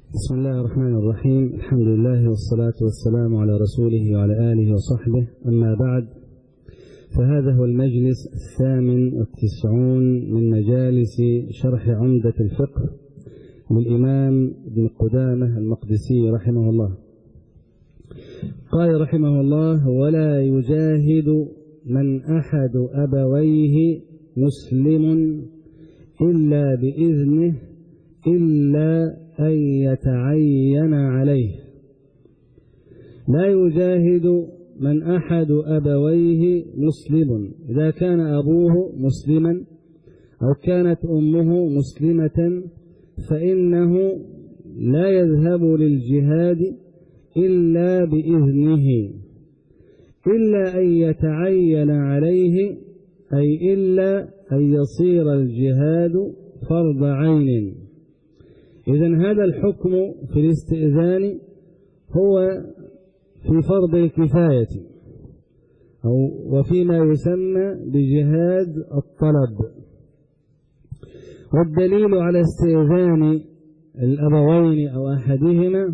بسم الله الرحمن الرحيم. الحمد لله والصلاة والسلام على رسوله وعلى آله وصحبه، أما بعد، فهذا هو المجلس 98 من مجالس شرح عمدة الفقه للإمام ابن قدامة المقدسي رحمه الله. قال رحمه الله: ولا يجاهد من أحد أبويه مسلم إلا بإذنه إلا أن يتعين عليه. لا يجاهد من أحد أبويه مسلم، إذا كان أبوه مسلما أو كانت أمه مسلمة فإنه لا يذهب للجهاد إلا بإذنه، إلا أن يتعين عليه، أي إلا أن يصير الجهاد فرض عين. إذن هذا الحكم في الاستئذان هو في فرض الكفاية وفيما يسمى بجهاد الطلب. والدليل على استئذان الأبوين أو أحدهما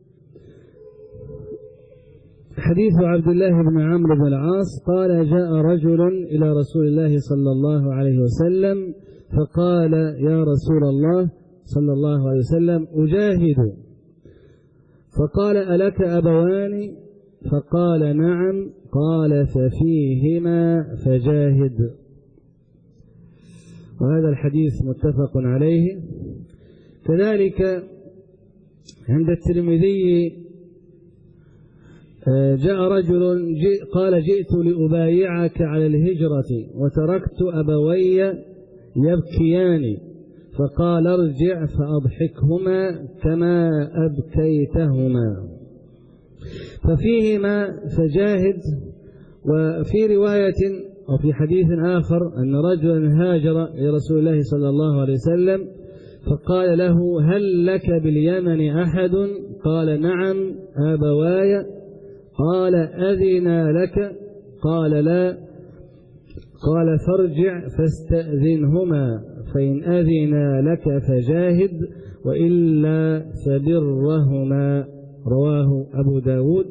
حديث عبد الله بن عمرو بن العاص قال: جاء رجل إلى رسول الله صلى الله عليه وسلم فقال: يا رسول الله صلى الله عليه وسلم أجاهد. فقال: ألك أبوان؟ فقال: نعم. قال: ففيهما فجاهد. وهذا الحديث متفق عليه. كذلك عند الترمذي جاء رجل قال: جئت لأبايعك على الهجرة وتركت أبوي يبكيان، فقال: ارجع فأضحكهما كما أبكيتهما. ففيهما فجاهد. وفي رواية وفي حديث آخر أن رجلا هاجر إلى رسول الله صلى الله عليه وسلم فقال له: هل لك باليمن أحد؟ قال: نعم أبواي. قال: أذنا لك؟ قال: لا. قال: فارجع فاستأذنهما، فإن أذنا لك فجاهد وإلا فبرهما. رواه أبو داود.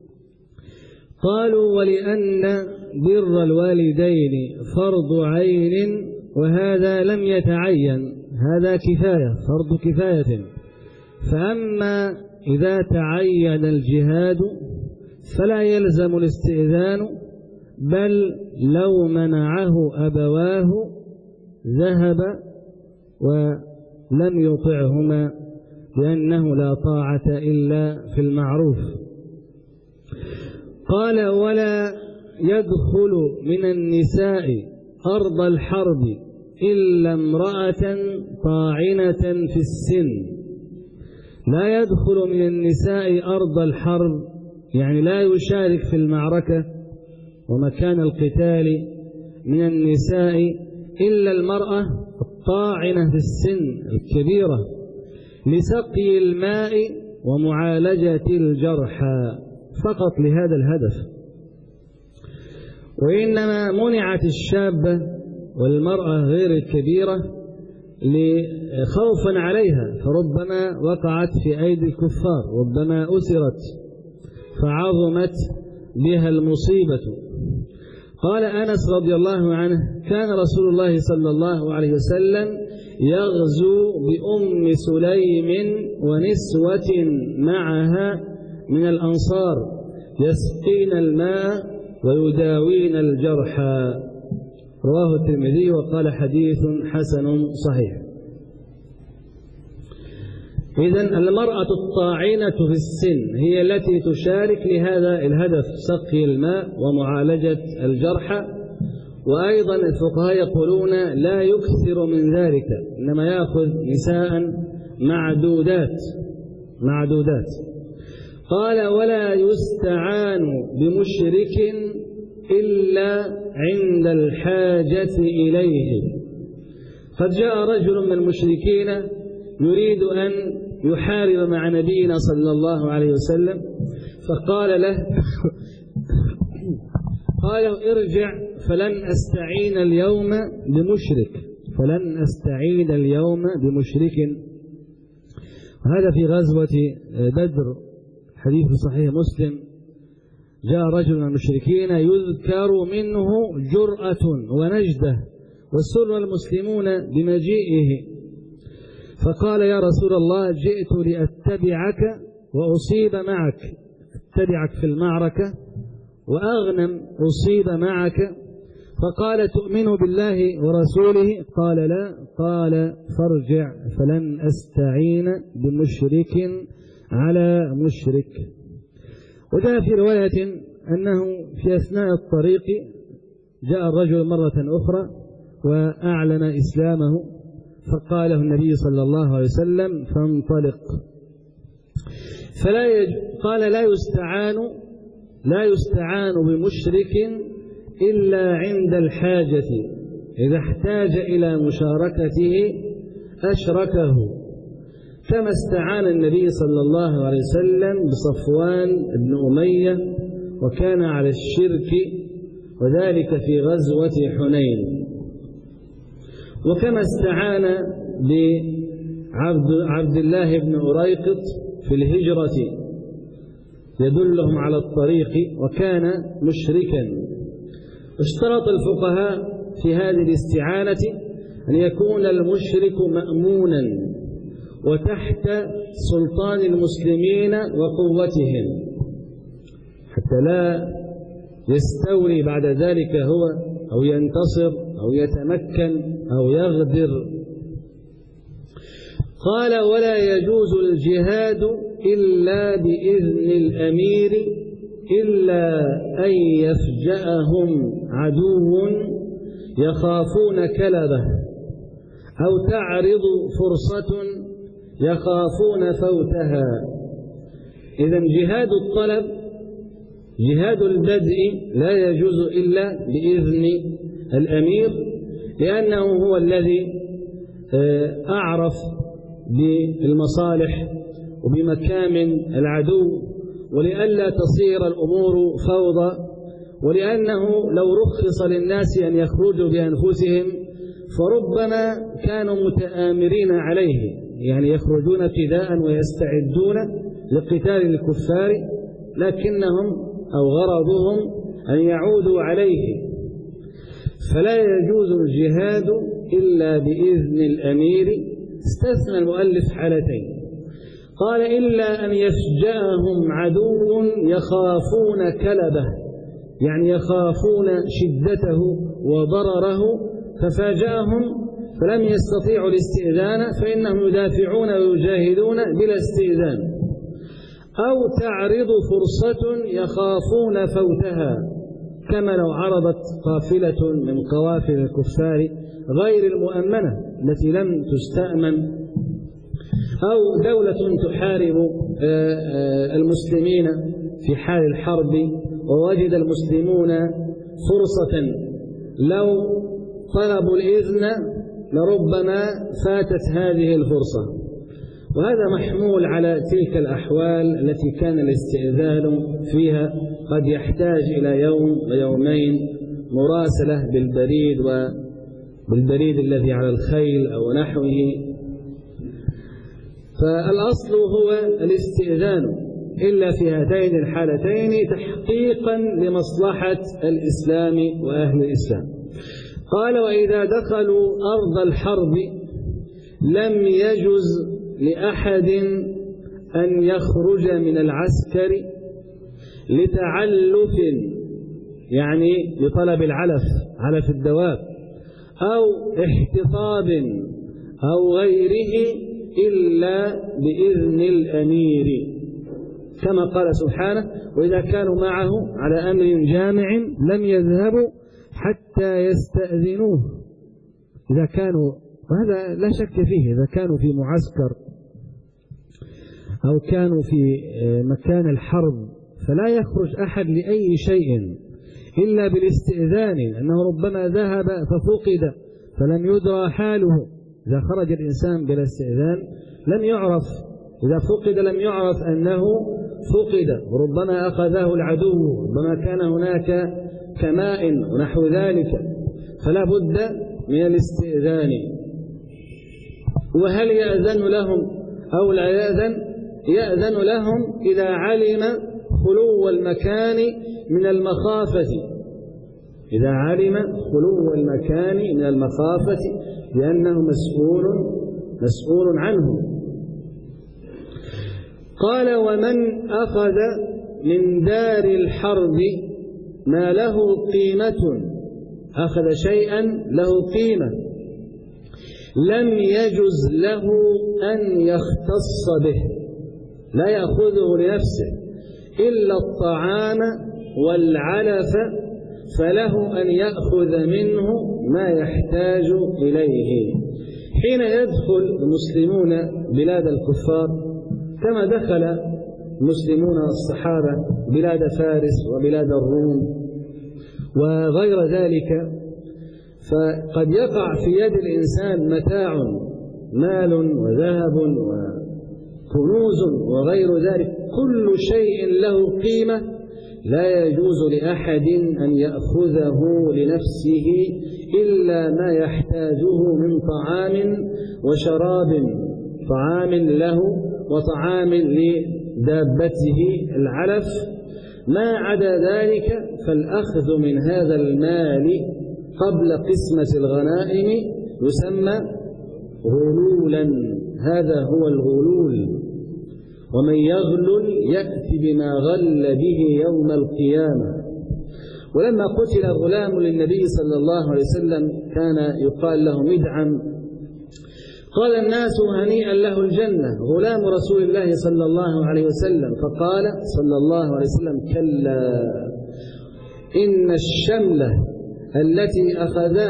قالوا: ولأن بر الوالدين فرض عين وهذا لم يتعين، هذا كفاية، فرض كفاية. فأما إذا تعين الجهاد فلا يلزم الاستئذان، بل لو منعه أبواه ذهب ولم يطعهما، لأنه لا طاعة إلا في المعروف. قال: ولا يدخل من النساء أرض الحرب إلا امرأة طاعنة في السن. لا يدخل من النساء أرض الحرب يعني لا يشارك في المعركة ومكان القتال من النساء إلا المرأة الطاعنة في السن الكبيرة لسقي الماء ومعالجة الجرحى، فقط لهذا الهدف. وإنما منعت الشابة والمرأة غير الكبيرة خوفا عليها، فربما وقعت في أيدي الكفار، ربما أسرت فعظمت بها المصيبة. قال أنس رضي الله عنه: كان رسول الله صلى الله عليه وسلم يغزو بأم سليم ونسوة معها من الأنصار يسقين الماء ويداوين الجرحى. رواه الترمذي وقال: حديث حسن صحيح. إذن المرأة الطاعنة في السن هي التي تشارك لهذا الهدف، سقي الماء ومعالجة الجرحى. وأيضا الفقهاء يقولون لا يكثر من ذلك، إنما يأخذ نساء معدودات. قال: ولا يستعان بمشرك إلا عند الحاجة إليه. قد جاء رجل من المشركين يريد أن يحارب مع نبينا صلى الله عليه وسلم، فقال له ارجع فلن أستعين اليوم بمشرك. هذا في غزوة بدر، حديث صحيح مسلم. جاء رجل من المشركين يذكر منه جرأة ونجدة، وسر المسلمون بمجيئه، فقال يا رسول الله جئت لأتبعك وأصيب معك، أتبعك في المعركة وأغنم أصيب معك. فقال تؤمن بالله ورسوله؟ قال لا. قال فارجع فلن أستعين بمشرك على مشرك. وجاء في رواية أنه في أثناء الطريق جاء الرجل مرة أخرى وأعلن إسلامه، فقال له النبي صلى الله عليه وسلم فانطلق. قال لا يستعان بمشرك إلا عند الحاجة، إذا احتاج إلى مشاركته أشركه، كما استعان النبي صلى الله عليه وسلم بصفوان بن أمية وكان على الشرك، وذلك في غزوة حنين. وكما استعان بعبد الله بن أريقط في الهجرة يدلهم على الطريق وكان مشركا. اشترط الفقهاء في هذه الاستعانة أن يكون المشرك مأمونا وتحت سلطان المسلمين وقوتهم، حتى لا يستولي بعد ذلك هو أو ينتصر أو يتمكن أو يغدر. قال ولا يجوز الجهاد إلا بإذن الأمير إلا أن يفجأهم عدو يخافون كلبه أو تعرض فرصة يخافون فوتها. إذن جهاد الطلب، جهاد البدء لا يجوز إلا بإذن الأمير، لأنه هو الذي أعرف بالمصالح وبمكامن العدو، ولئلا تصير الأمور فوضى، ولأنه لو رخص للناس أن يخرجوا بأنفسهم فربما كانوا متآمرين عليه، يعني يخرجون ابتداء ويستعدون لقتال الكفار، لكنهم أو غرضهم أن يعودوا عليه. فلا يجوز الجهاد إلا بإذن الأمير. استثنى المؤلف حالتين، قال إلا أن يفجأهم عدو يخافون كلبه، يعني يخافون شدته وضرره، ففاجأهم فلم يستطيعوا الاستئذان فإنهم يدافعون ويجاهدون بلا استئذان. أو تعرض فرصة يخافون فوتها، كما لو عرضت قافلة من قوافل الكفار غير المؤمنة التي لم تستأمن، أو دولة تحارب المسلمين في حال الحرب ووجد المسلمون فرصة لو طلبوا الإذن لربما فاتت هذه الفرصة. وهذا محمول على تلك الأحوال التي كان الاستئذان فيها قد يحتاج إلى يوم ويومين مراسلة بالبريد الذي على الخيل أو نحوه. فالأصل هو الاستئذان إلا في هاتين الحالتين تحقيقا لمصلحة الإسلام وأهل الإسلام. قال وإذا دخلوا أرض الحرب لم يجز لأحد أن يخرج من العسكر لتعلف، يعني لطلب العلف، علف الدواب، أو احتطاب أو غيره إلا بإذن الأمير، كما قال سبحانه وإذا كانوا معه على أمر جامع لم يذهبوا حتى يستأذنوه. إذا كانوا، وهذا لا شك فيه، إذا كانوا في معسكر أو كانوا في مكان الحرب فلا يخرج أحد لأي شيء إلا بالاستئذان، أنه ربما ذهب ففقد فلم يدرى حاله. إذا خرج الإنسان بلا استئذان لم يعرف، إذا فقد لم يعرف أنه فقد، وربما أخذه العدو، ربما كان هناك كماء ونحو ذلك، فلا بد من الاستئذان. وهل يأذن لهم أو لا يأذن لهم إذا علم خلو المكان من المخافة، إذا علم خلو المكان من المخافة لأنه مسؤول عنه. قال: ومن أخذ من دار الحرب ما له قيمة، أخذ شيئا له قيمة لم يجز له أن يختص به، لا يأخذه لنفسه إلا الطعام والعلف، فله أن يأخذ منه ما يحتاج إليه. حين يدخل المسلمون بلاد الكفار كما دخل مسلمون الصحابة بلاد فارس وبلاد الروم وغير ذلك، فقد يقع في يد الإنسان متاع، مال وذهب وكنوز وغير ذلك، كل شيء له قيمة لا يجوز لأحد أن يأخذه لنفسه إلا ما يحتاجه من طعام وشراب، طعام له وطعام لدابته العلف، ما عدا ذلك فالأخذ من هذا المال قبل قسمة الغنائم يسمى غلولا، هذا هو الغلول. ومن يغلل يأتي بما غل به يوم القيامة. ولما قتل غلام للنبي صلى الله عليه وسلم كان يقال له مدعم، قال الناس: هنيئا له الجنة، غلام رسول الله صلى الله عليه وسلم. فقال صلى الله عليه وسلم: كلا، إن الشملة التي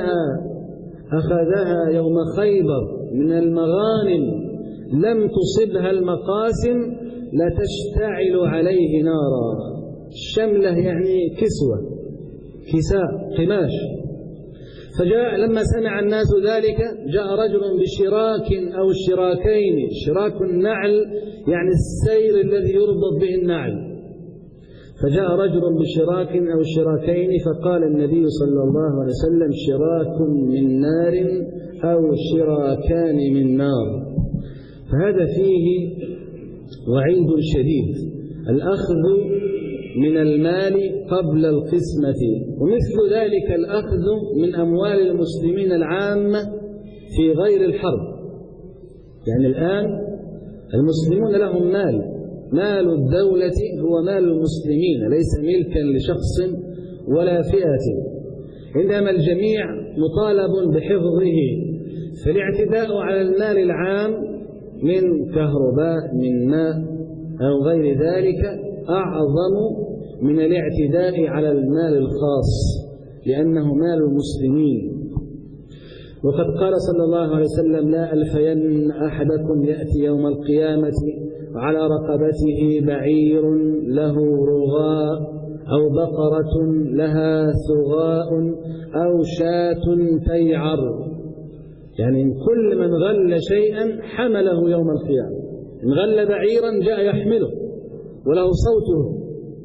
أخذها يوم خيبر من المغانم لم تصبها المقاسم لتشتعل عليه نارا. الشملة يعني كساء قماش. فجاء لما سمع الناس ذلك جاء رجل بشراك أو شراكين، شراك النعل يعني السير الذي يربط به النعل، فجاء رجل بشراك أو شراكين فقال النبي صلى الله عليه وسلم: شراك من نار أو شراكان من نار. فهذا فيه وعيد شديد، الأخذ من المال قبل القسمة، ومثل ذلك الأخذ من أموال المسلمين العامة في غير الحرب. يعني الآن المسلمون لهم مال الدولة هو مال المسلمين، ليس ملكا لشخص ولا فئة، إنما الجميع مطالب بحفظه. فالاعتداء على المال العام من كهرباء من ماء أو غير ذلك أعظم من الاعتداء على المال الخاص، لأنه مال المسلمين. وقد قال صلى الله عليه وسلم: لا ألفين أحدكم يأتي يوم القيامة على رقبته بعير له رغاء أو بقرة لها ثغاء أو شاة تيعر. يعني كل من غل شيئا حمله يوم القيامة، إن غل بعيرا جاء يحمله وله صوته،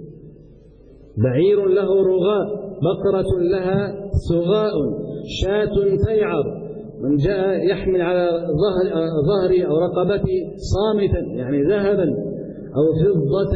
بعير له رغاء، بقرة لها ثغاء، شاة تيعر، من جاء يحمل على ظهري أو رقبتي صامتا يعني ذهبا أو فضة،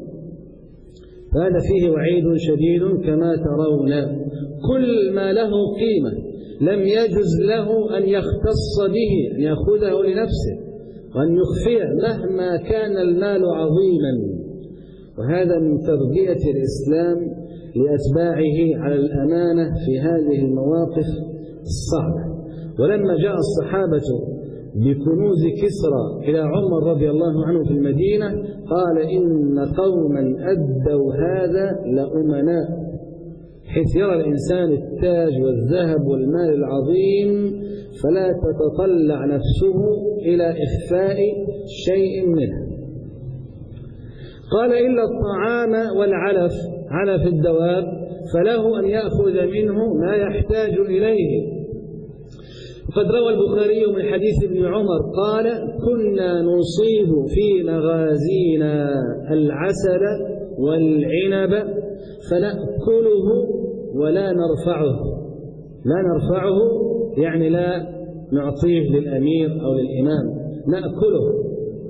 فهذا فيه وعيد شديد كما ترون. كل ما له قيمة لم يجز له أن يختص به، أن يأخذه لنفسه وأن يخفيه مهما كان المال عظيما. وهذا من تربية الإسلام لأتباعه على الأمانة في هذه المواقف الصعبة. ولما جاء الصحابة بكنوز كسرى إلى عمر رضي الله عنه في المدينة قال: إن قوما أدوا هذا لأمناء. حيث يرى الإنسان التاج والذهب والمال العظيم فلا تتطلع نفسه إلى إخفاء شيء منه. قال: إلا الطعام والعلف، علف الدواب، فله أن يأخذ منه ما يحتاج إليه. وقد روى البخاري من حديث ابن عمر قال: كنا نصيب في مغازينا العسل والعنب فنأكله ولا نرفعه. لا نرفعه يعني لا نعطيه للأمير أو للإمام، نأكله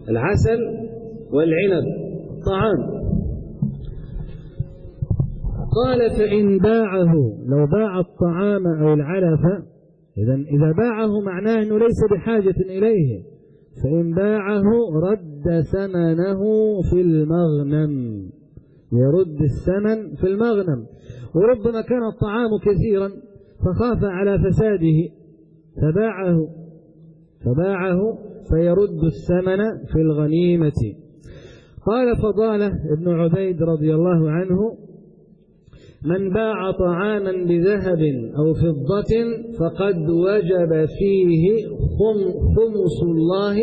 العسل والعنب طعام. قال فإن باعه، لو باع الطعام أو العلف، إذا باعه معناه أنه ليس بحاجة إليه، فإن باعه رد ثمنه في المغنم، يرد الثمن في المغنم. وربما كان الطعام كثيرا فخاف على فساده فباعه فيرد الثمن في الغنيمة. قال فضالة ابن عبيد رضي الله عنه: من باع طعاما بذهب أو فضة فقد وجب فيه خمس الله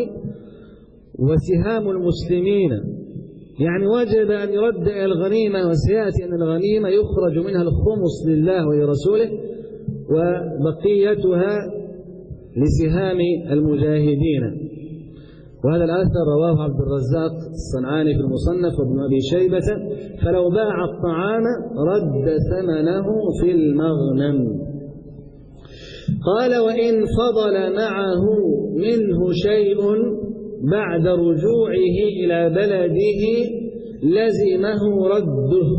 وسهام المسلمين، يعني وجب أن يرد إلى الغنيمة. وسيأتي أن الغنيمة يخرج منها الخمس لله ولرسوله وبقيتها لسهام المجاهدين. وهذا الأثر رواه عبد الرزاق الصنعاني في المصنف وابن أبي شيبة: فلو باع الطعام رد ثمنه في المغنم. قال وإن فضل معه منه شيء بعد رجوعه إلى بلده لزمه رده،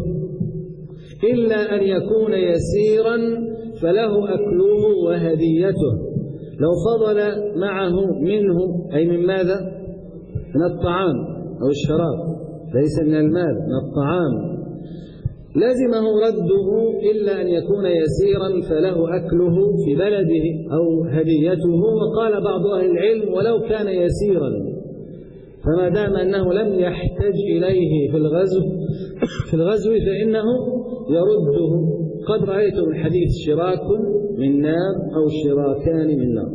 إلا أن يكون يسيرا فله أكله وهديته. لو فضل معه منه، أي من ماذا؟ من الطعام أو الشراب، ليس من المال، من الطعام، لزمه رده إلا أن يكون يسيرا فله أكله في بلده أو هديته. وقال بعض أهل العلم: ولو كان يسيرا، فما دام أنه لم يحتج إليه في الغزو فإنه يرده. قد رأيت من حديث: شراك من نار أو شراكان من نار.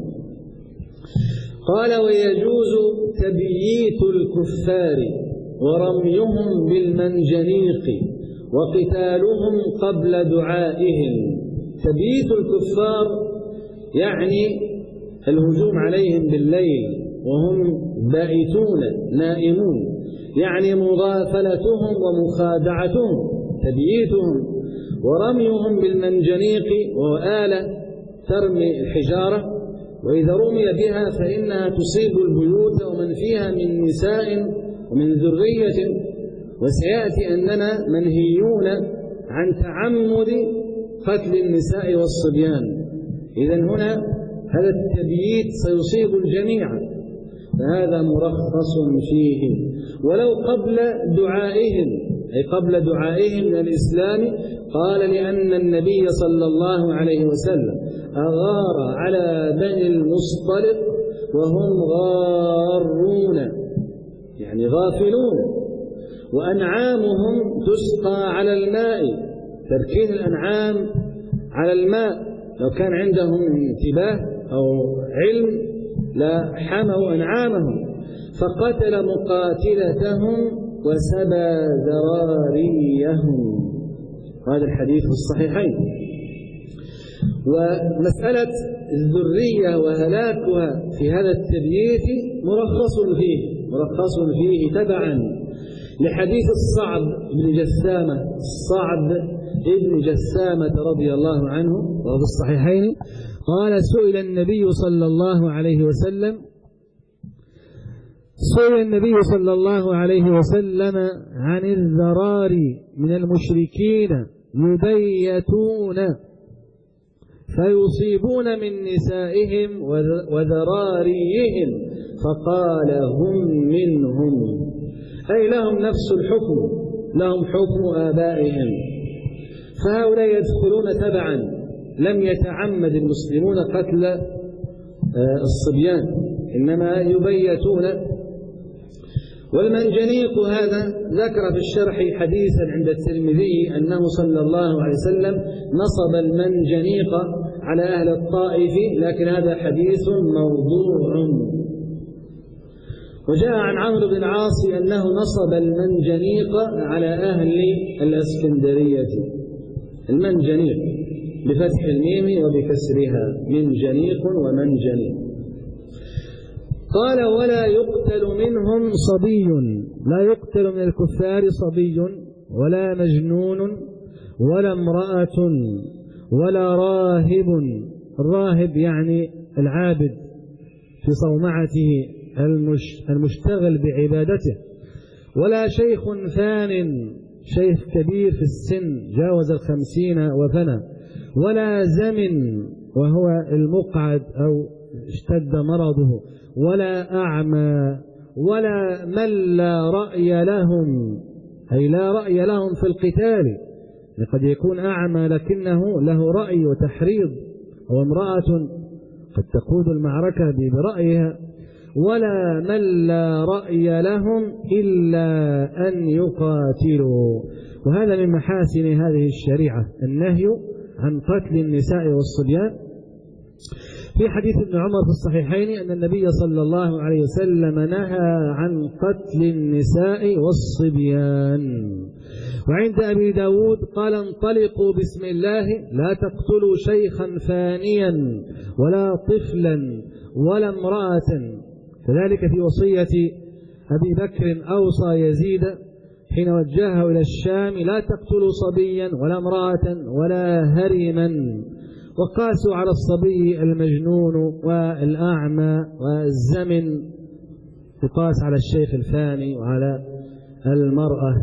قال ويجوز تبييت الكفار ورميهم بالمنجنيق وقتالهم قبل دعائهم. تبييت الكفار يعني الهجوم عليهم بالليل وهم بائتون نائمون، يعني مغافلتهم ومخادعتهم، تبييتهم. ورميهم بالمنجنيق، وآلة ترمي الحجارة، وإذا رمي بها فإنها تصيب البيوت ومن فيها من نساء ومن ذرية. وسيأتي أننا منهيون عن تعمد قتل النساء والصبيان. إذن هنا هذا التبييت سيصيب الجميع، فهذا مرخص فيه. ولو قبل دعائهم، أي قبل دعائهم من الإسلام. قال لأن النبي صلى الله عليه وسلم أغار على بني المصطلق وهم غارون، يعني غافلون، وأنعامهم تسقى على الماء. تركين الأنعام على الماء، لو كان عندهم انتباه أو علم لحموا أنعامهم. فقتل مقاتلتهم وسبى ذراريهم. هذا الحديث في الصحيحين. ومسألة الذرية وهلاكها في هذا التبييت مرخص فيه تبعا لحديث الصعب بن جسامة رضي الله عنه وهو في الصحيحين. قال سئل النبي صلى الله عليه وسلم عن الذراري من المشركين يبيتون فيصيبون من نسائهم وذراريهم، فقال هم منهم، أي لهم نفس الحكم، لهم حكم آبائهم. فهؤلاء يدخلون تبعا. لم يتعمد المسلمون قتل الصبيان، إنما يبيتون. والمنجنيق هذا ذكر في الشرح حديثا عند الترمذي أنه صلى الله عليه وسلم نصب المنجنيق على أهل الطائف، لكن هذا حديث موضوع. وجاء عن عمرو بن العاص أنه نصب المنجنيق على أهل الإسكندرية. المنجنيق بفتح الميم وبكسرها، منجنيق ومنجنيق. قال ولا يقتل منهم صبي، لا يقتل من الكفار صبي ولا مجنون ولا امرأة ولا راهب. الراهب يعني العابد في صومعته المشتغل بعبادته، ولا شيخ فان، شيخ كبير في السن جاوز 50 وفنى، ولا زمن وهو المقعد أو اشتد مرضه، ولا أعمى، ولا من لا رأي لهم، أي لا رأي لهم في القتال، قد يكون أعمى لكنه له رأي وتحريض، أو امرأة قد تقود المعركة برأيها، ولا من لا رأي لهم إلا أن يقاتلوا. وهذا من محاسن هذه الشريعة، النهي عن قتل النساء والصبيان. في حديث ابن عمر في الصحيحين أن النبي صلى الله عليه وسلم نهى عن قتل النساء والصبيان. وعند أبي داود قال: انطلقوا بسم الله، لا تقتلوا شيخا فانيا ولا طفلا ولا امرأة. كذلك في وصية أبي بكر أوصى يزيد حين وجهه إلى الشام: لا تقتلوا صبيا ولا امرأة ولا هرما. وقاسوا على الصبي المجنون والأعمى والزمن، يقاس على الشيخ الفاني وعلى المرأة،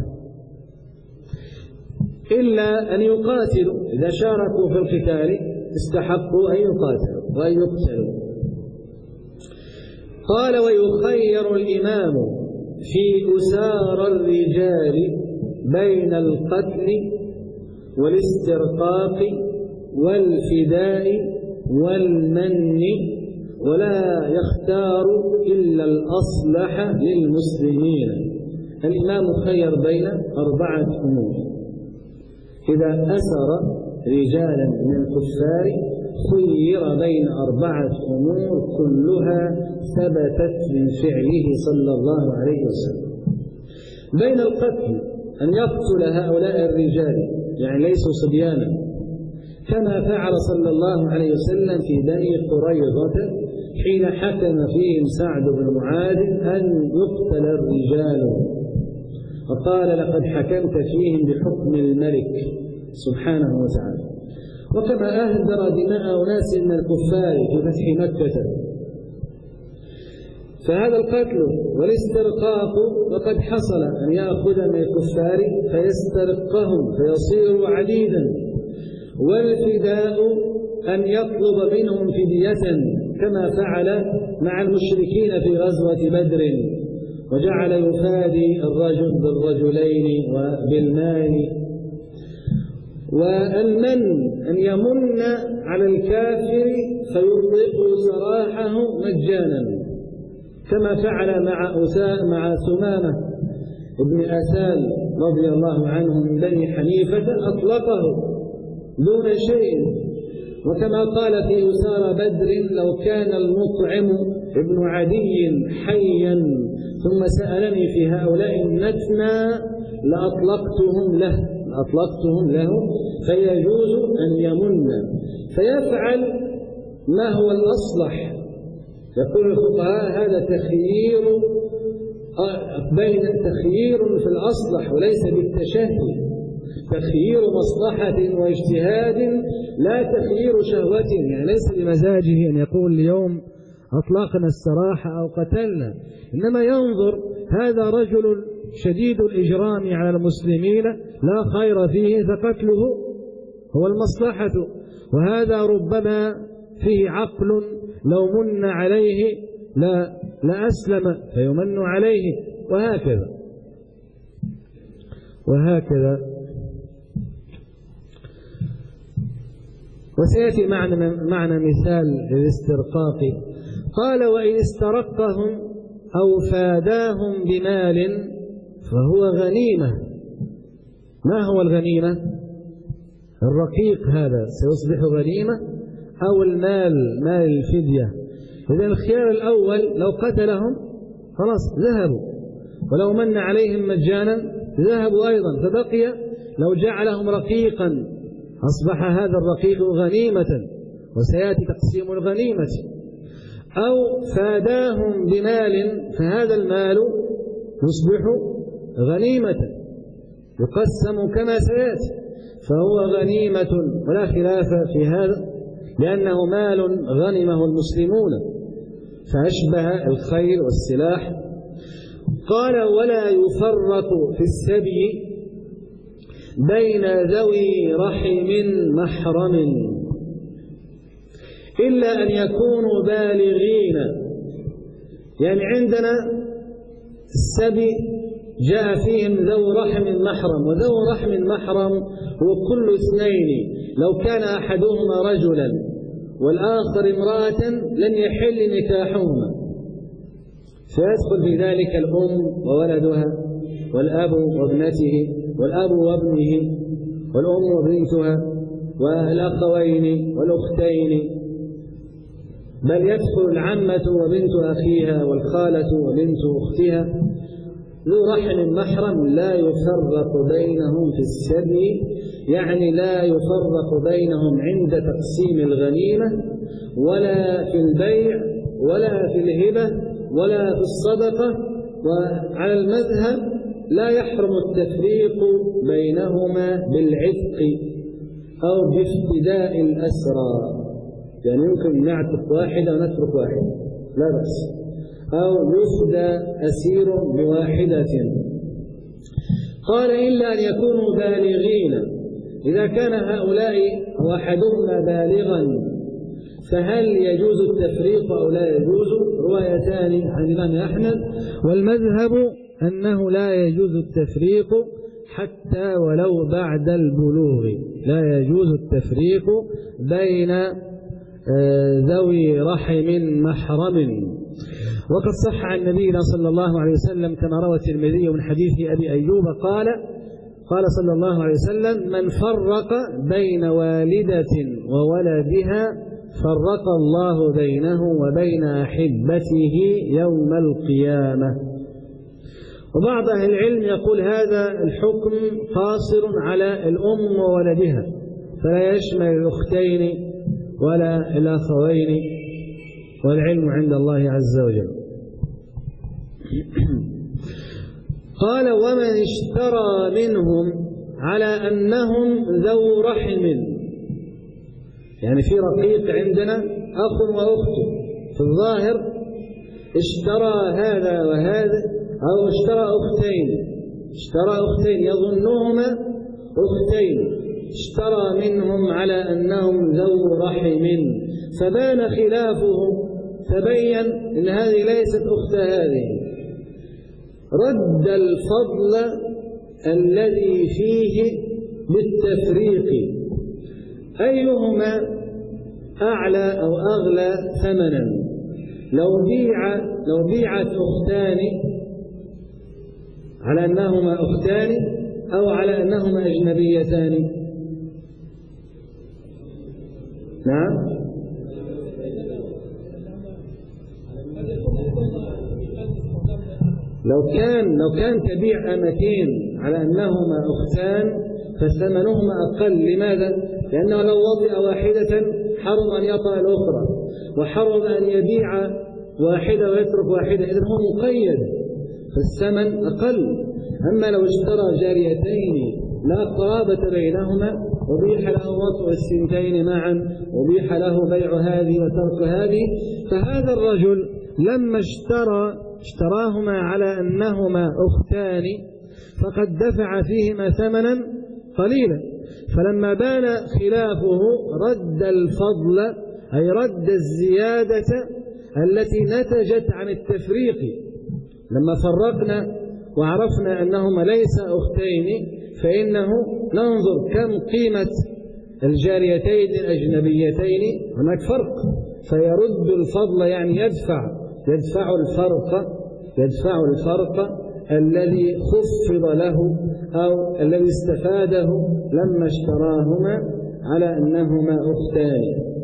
إلا أن يقاتلوا. إذا شاركوا في القتال استحقوا أن يقاتلوا وأن يقتلوا. قال: ويخير الإمام في أسار الرجال بين القتل والاسترقاق والفداء والمن، ولا يختار إلا الأصلح للمسلمين. الإمام خير بين 4 أمور. إذا أسر رجالا من الكفار خير بين 4 أمور كلها ثبتت من فعله صلى الله عليه وسلم. بين القتل أن يقتل هؤلاء الرجال، يعني ليسوا صبيانا، كما فعل صلى الله عليه وسلم في بني قريظة حين حكم فيهم سعد بن معاذ أن يقتل الرجال، وقال: لقد حكمت فيهم بحكم الملك سبحانه وتعالى. وكما أهدر دماء أناس من الكفار في فتح مكة. فهذا القتل والاسترقاق وقد حصل أن يأخذ من الكفار فيسترقهم فيصيروا عبيدا، والفداء أن يطلب منهم فدية كما فعل مع المشركين في غزوة بدر، وجعل يفادي الرجل بالرجلين وبالمال. والمن أن يمن على الكافر فيطلق سراحه مجانا، كما فعل مع ثمامة ابن أسال رضي الله عنه من بني حنيفة، أطلقه دون شيء. وكما قال في أسار بدر: لو كان المطعم ابن عدي حيا ثم سألني في هؤلاء النتنى لأطلقتهم له، فيجوز أن يمن فيفعل ما هو الأصلح. يقول الفقهاء: هذا تخيير في الأصلح وليس بالتشهي، تخيير مصلحة واجتهاد لا تخيير شهوة، يعني ليس بمزاجه أن يقول اليوم أطلقنا السراح أو قتلنا، إنما ينظر هذا رجل شديد الإجرام على المسلمين لا خير فيه فقتله هو المصلحة، وهذا ربما فيه عقل لو من عليه لا أسلم فيمن عليه، وهكذا. وسيأتي معنا مثال للاسترقاق. قال: وإن استرقهم أو فاداهم بمال فهو غنيمة. ما هو الغنيمة؟ الرقيق هذا سيصبح غنيمة، أو المال، مال الفدية. إذن الخيار الأول لو قتلهم خلاص ذهبوا، ولو من عليهم مجانا ذهبوا أيضا، فبقي لو جعلهم رقيقا أصبح هذا الرقيق غنيمة، وسيأتي تقسيم الغنيمة. أو فاداهم بمال فهذا المال يصبح غنيمة يقسم كما سيأتي، فهو غنيمة ولا خلاف في هذا، لأنه مال غنمه المسلمون. فأشبه الخيل والسلاح. قال ولا يفرق في السبي بين ذوي رحم محرم إلا أن يكونوا بالغين. يعني عندنا السبي جاء فيهم ذو رحم محرم، وذو رحم محرم هو كل اثنين لو كان أحدهما رجلا والآخر امرأة لن يحل نكاحهما، فيدخل في ذلك الأم وولدها والأب وابنته والأب وابنه والأم وبنتها والأخوين والأختين، بل يدخل العمة وبنت أخيها والخالة وبنت أختها. ذو رحم محرم لا يفرق بينهم في السبي، يعني لا يفرق بينهم عند تقسيم الغنيمة ولا في البيع ولا في الهبة ولا في الصدقة. وعلى المذهب لا يحرم التفريق بينهما بالعتق أو بافتداء الأسرى، يعني يمكن نعتق واحدة ونترك واحدة لا بأس، أو يفدى أسير بواحدة. قال إلا أن يكونوا بالغين. إذا كان هؤلاء أحدهما بالغا فهل يجوز التفريق أو لا يجوز؟ روايتان عن الإمام أحمد، والمذهب أنه لا يجوز التفريق حتى ولو بعد البلوغ، لا يجوز التفريق بين ذوي رحم محرم. وقد صح عن نبينا صلى الله عليه وسلم كما روى الترمذي من حديث أبي أيوب قال صلى الله عليه وسلم من فرق بين والدة وولدها فرق الله بينه وبين أحبته يوم القيامة. وبعض أهل العلم يقول هذا الحكم قاصر على الأم وولدها، فلا يشمل الأختين ولا الأخوين، والعلم عند الله عز وجل. قال ومن اشترى منهم على أنهم ذو رحم، يعني في رقيق عندنا أخ وأخت، في الظاهر اشترى هذا وهذا، أو اشترى أختين يظنهما أختين، اشترى منهم على أنهم ذو رحم، فبان خلافه، تبين أن هذه ليست أخت هذه، رد الفضل الذي فيه بالتفريق، أيهما أعلى أو أغلى ثمنا. لو بيعت أختان على أنهما أختان أو على أنهما أجنبيتان؟ نعم، لو كان تبيع أمتين على أنهما أختان فثمنهما أقل. لماذا؟ لأنه لو وضع واحدة حرم أن يطأ الأخرى، وحرم أن يبيع واحدة ويترك واحدة، إذن هو مقيد فالثمن أقل. أما لو اشترى جاريتين لا قرابة بينهما وبيح له وطء السنتين معا وبيح له بيع هذه وترك هذه، فهذا الرجل لما اشتراهما على أنهما أختان فقد دفع فيهما ثمنا قليلا، فلما بان خلافه رد الفضل، أي رد الزيادة التي نتجت عن التفريق. لما فرقنا وعرفنا أنهما ليس أختين فإنه ننظر كم قيمة الجاريتين الأجنبيتين، هناك فرق، فيرد الفضل، يعني يدفع الفرق الذي خفض له أو الذي استفاده لما اشتراهما على أنهما أختان.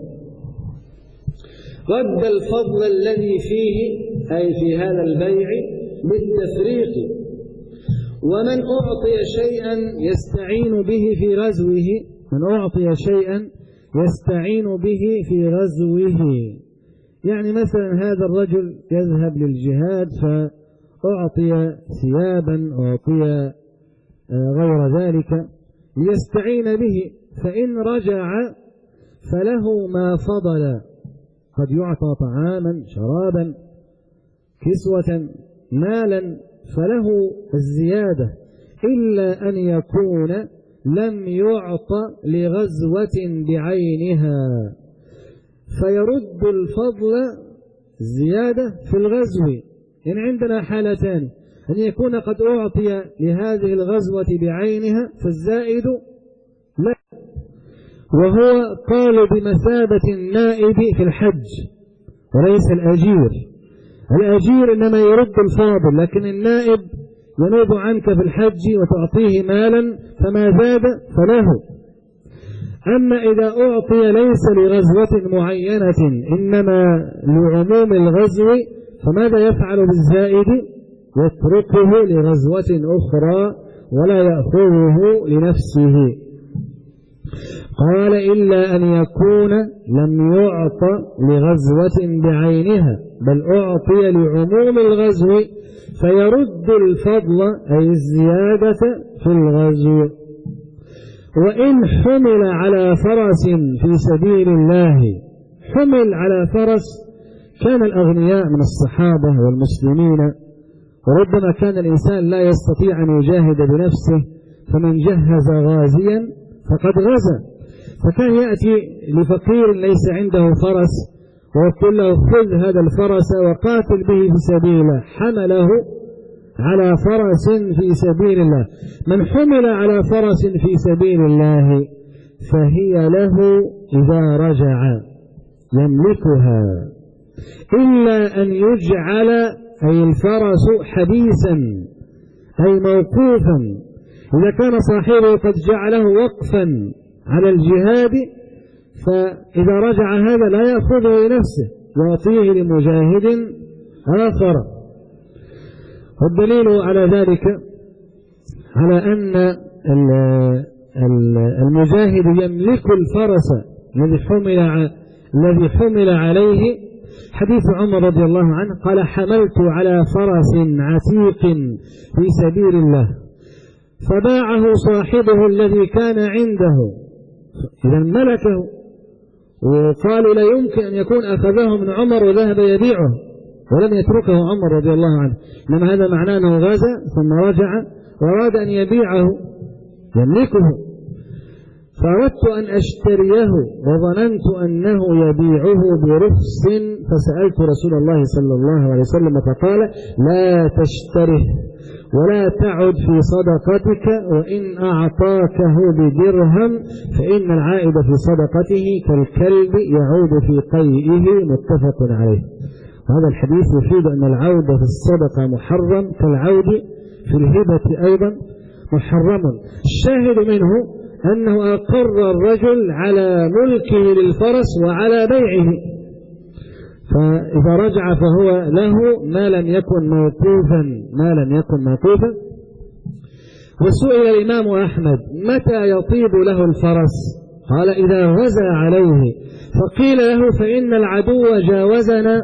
رد الفضل الذي فيه، أي في هذا البيع، بالتفريق. ومن أعطي شيئا يستعين به في غزوه، من أعطي شيئا يستعين به في غزوه، يعني مثلا هذا الرجل يذهب للجهاد فأعطي ثيابا أعطي غير ذلك ليستعين به، فإن رجع فله ما فضل قد يعطى طعاما شرابا كسوة مالا فله الزيادة، إلا أن يكون لم يعطى لغزوة بعينها فيرد الفضل زيادة في الغزو. إن عندنا حالتان: أن يكون قد أعطي لهذه الغزوة بعينها فالزائد لا، وهو قال بمثابة النائب في الحج وليس الأجير. الأجير إنما يرد الفاضل، لكن النائب ينوب عنك في الحج وتعطيه مالا فما زاد فله. أما إذا أعطي ليس لغزوة معينة إنما لعموم الغزو فماذا يفعل بالزائد؟ يتركه لغزوة أخرى ولا يأخذه لنفسه. قال: إلا أن يكون لم يعطى لغزوة بعينها بل أعطي لعموم الغزو فيرد الفضل أي الزيادة في الغزو. وإن حمل على فرس في سبيل الله، حمل على فرس كان الأغنياء من الصحابة والمسلمين، وربما كان الإنسان لا يستطيع أن يجاهد بنفسه فمن جهز غازيا فقد غزا، فكان يأتي لفقير ليس عنده فرس ويقول له: خذ هذا الفرس وقاتل به في سبيل الله، حمله على فرس في سبيل الله. من حمل على فرس في سبيل الله فهي له إذا رجع يملكها، إلا أن يجعل أي الفرس حبيسا أي موقوفا. إذا كان صاحبه قد جعله وقفا على الجهاد فإذا رجع هذا لا يأخذه لنفسه، يعطيه لمجاهد آخر. والدليل على ذلك على أن المجاهد يملك الفرس الذي حمل عليه حديث عمر رضي الله عنه قال: حملت على فرس عتيق في سبيل الله فباعه صاحبه الذي كان عنده، إذا ملكه، وقالوا لا يمكن أن يكون أخذه من عمر وذهب يبيعه ولم يتركه عمر رضي الله عنه، إنما هذا معناه أنه غزا ثم رجع وأراد أن يبيعه يملكه. فأردت أن أشتريه وظننت أنه يبيعه برخص فسألت رسول الله صلى الله عليه وسلم فقال: لا تشتره ولا تعد في صدقتك، وإن أعطاكه بدرهم فإن العائد في صدقته كالكلب يعود في قيئه. متفق عليه. هذا الحديث يفيد أن العود في الصدقة محرم كالعود في الهبة أيضا محرم. الشاهد منه أنه أقر الرجل على ملكه للفرس وعلى بيعه، فإذا رجع فهو له ما لم يكن موقوفا. وسئل الإمام أحمد: متى يطيب له الفرس؟ قال: إذا غزا عليه. فقيل له: فإن العدو جاوزنا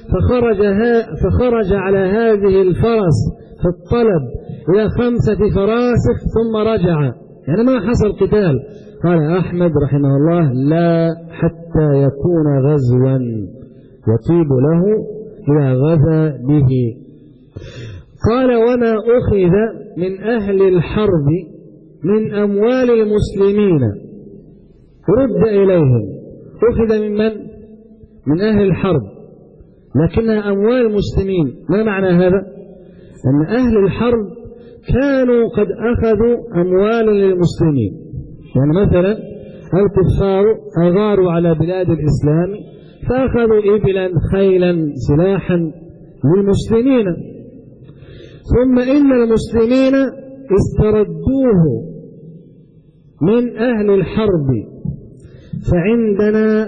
فخرج على هذه الفرس في الطلب إلى 5 فراسخ ثم رجع، يعني ما حصل قتال. قال أحمد رحمه الله: لا، حتى يكون غزوا يطيب له إذا غزا به. قال: وما أخذ من أهل الحرب من أموال المسلمين رد إليهم. أخذ من أهل الحرب، لكنها أموال المسلمين. ما معنى هذا؟ أن أهل الحرب كانوا قد أخذوا أموال للمسلمين، يعني مثلا الكفار أغاروا على بلاد الإسلام فأخذوا إبلا خيلا سلاحا للمسلمين، ثم إن المسلمين استردوه من أهل الحرب. فعندنا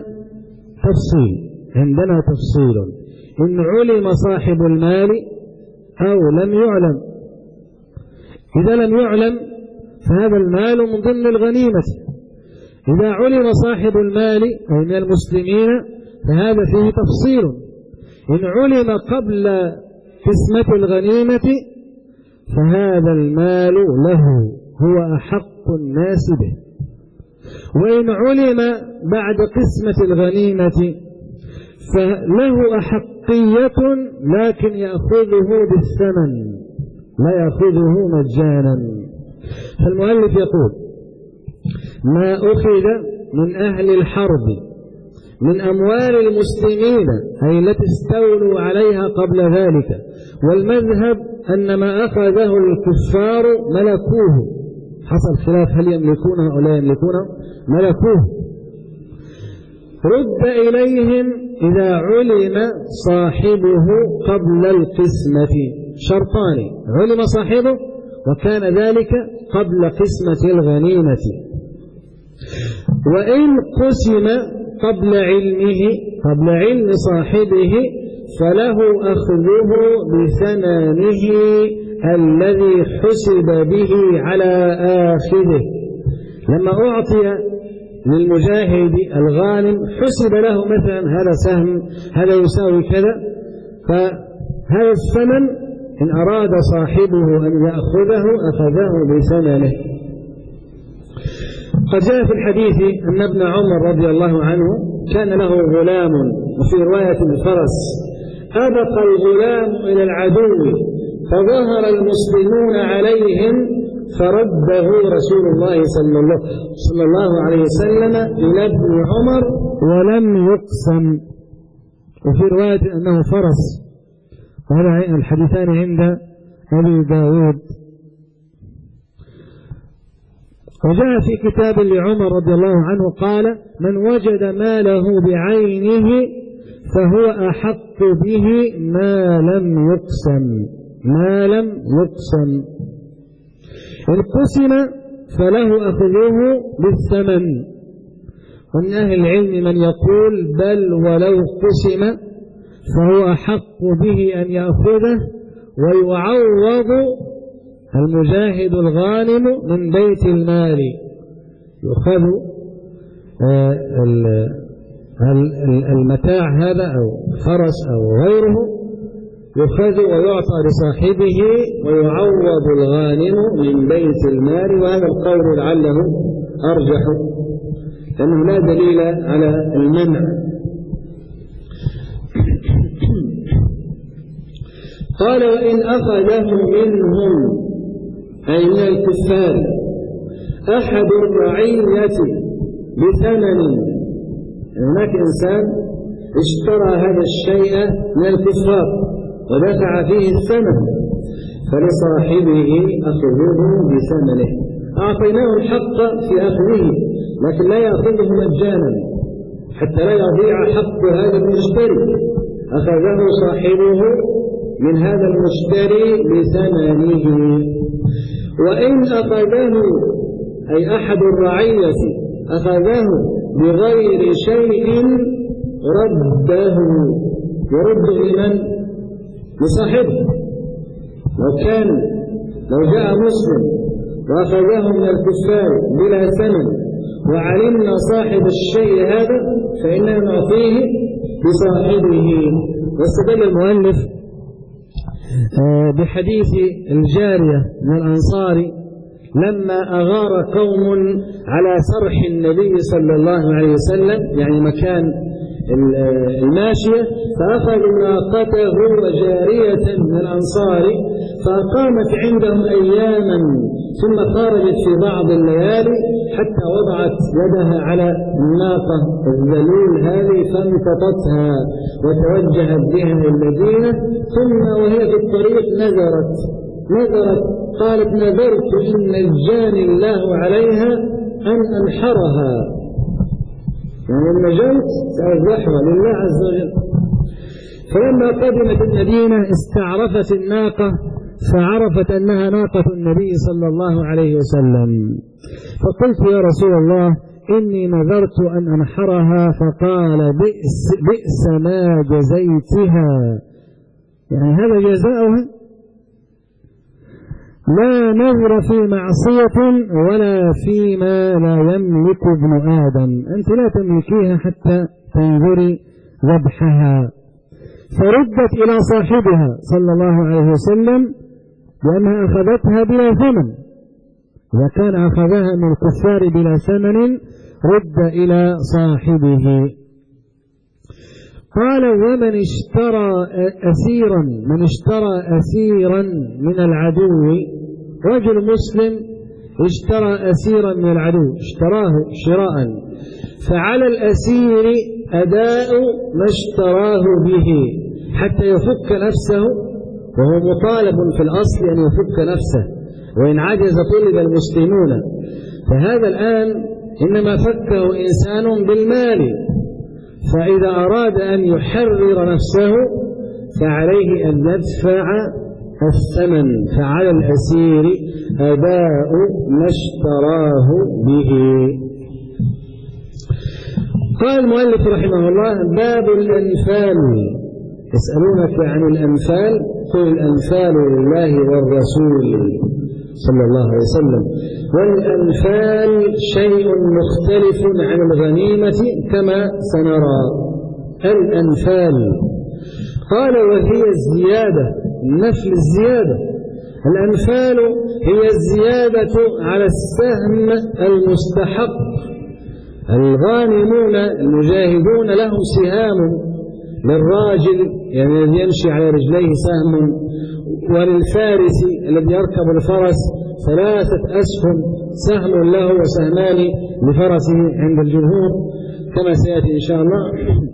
تفصيل إن علم صاحب المال أو لم يعلم. إذا لم يعلم فهذا المال من ضمن الغنيمة. إذا علم صاحب المال أي من المسلمين فهذا فيه تفصيل. إن علم قبل قسمة الغنيمة فهذا المال له، هو أحق الناس به. وإن علم بعد قسمة الغنيمة فله أحقية لكن يأخذه بالثمن لا يأخذه مجانا. فالمؤلف يقول: ما أخذ من أهل الحرب من أموال المسلمين أي التي استولوا عليها قبل ذلك، والمذهب أن ما أخذه الكفار ملكوه، حصل خلاف هل يملكونه أو لا يملكونه، ملكوه، رد إليهم إذا علم صاحبه قبل القسمة. شرطان: علم صاحبه وكان ذلك قبل قسمة الغنيمة، وإن قسم قبل علم صاحبه فله أخذه بثمنه الذي حسب به على آخذه. لما أعطي للمجاهد الغانم حسب له مثلا هذا سهم، هذا يساوي كذا، فهذا الثمن إن أراد صاحبه أن يأخذه أخذه بثمنه. قد جاء في الحديث أن ابن عمر رضي الله عنه كان له غلام، وفي رواية الفرس أبق الغلام إلى العدو فظهر المسلمون عليهم فرده رسول الله صلى الله عليه وسلم إلى ابن عمر ولم يقسم. وفي رواية أنه فرس، وهذا الحديثان عند أبي داود. وجاء في كتاب لعمر رضي الله عنه قال: من وجد ماله بعينه فهو أحق به ما لم يقسم. إن قسم فله أخذه بالثمن. ومن أهل العلم من يقول: بل ولو قسم فهو أحق به أن يأخذه ويعوض المجاهد الغانم من بيت المال، يؤخذ المتاع هذا أو فرس أو غيره، يؤخذ ويعطى لصاحبه ويعوض الغانم من بيت المال. وهذا القول لعله أرجح لأنه لا دليل على المنع. قال: وإن أخذه منهم أي من الكفار أحد الرعية بثمن، هناك إنسان اشترى هذا الشيء من الكفار ودفع فيه الثمن، فلصاحبه أخذه بثمنه. أعطيناه الحق في أخذه لكن لا يأخذه مجانا حتى لا يضيع حق هذا المشتري، أخذه صاحبه من هذا المشتري بثمنه. وإن أخذه أي أحد الرعية أخذه بغير شيء رده، يرد لمن؟ لصاحبه. لو جاء مسلم وأخذه من الكفار بلا ثمن وعلمنا صاحب الشيء هذا فإننا نعطيه بصاحبه. واستدل المؤلف بحديث الجارية من الأنصار لما أغار قوم على سرح النبي صلى الله عليه وسلم، يعني مكان الماشية، فأخذوا ناقته وجارية من الأنصار فأقامت عندهم أياما، ثم خرجت في بعض الليالي حتى وضعت يدها على الناقة الذلول هذه فامتطتها وتوجهت بها إلى المدينة، ثم وهي في الطريق نذرت قالت: نذرت إن نجاني الله عليها أن أنحرها، يعني إن نجوت سأذبحها لله عز وجل. فلما قدمت المدينة استعرفت الناقة فعرفت أنها ناقة النبي صلى الله عليه وسلم، فقلت: يا رسول الله إني نذرت أن أنحرها. فقال: بئس ما جزيتها، يعني هذا جزاؤها، لا نذر في معصية ولا فيما لا يملك ابن آدم، أنت لا تملكيها حتى تنذري ذبحها. فردت إلى صاحبها صلى الله عليه وسلم لأنها أخذتها بلا ثمن، إذا كان أخذها من الكفار بلا ثمن رد إلى صاحبه. قال ومن اشترى أسيرا من العدو، رجل مسلم اشترى أسيرا من العدو، اشتراه شراء، فعلى الأسير أداء ما اشتراه به حتى يفك نفسه، وهو مطالب في الأصل أن يفك نفسه، وإن عجز طلب المسلمون. فهذا الآن إنما فكه إنسان بالمال، فإذا أراد أن يحرر نفسه فعليه أن يدفع الثمن، فعلى الأسير أداء ما اشتراه به. قال المؤلف رحمه الله: باب الأنفال. يسألونك عن الأنفال، قل الأنفال لله والرسول صلى الله عليه وسلم، والأنفال شيء مختلف عن الغنيمة كما سنرى. الأنفال قال وهي الزيادة، النفل الزيادة. الأنفال هي الزيادة على السهم المستحق. الغانمون المجاهدون لهم سهام، للراجل يعني الذي يمشي على رجليه سهم، وللفارس الذي يركب الفرس 3 أسهم، سهم له وسهمان لفرسه عند الجمهور كما سيأتي إن شاء الله.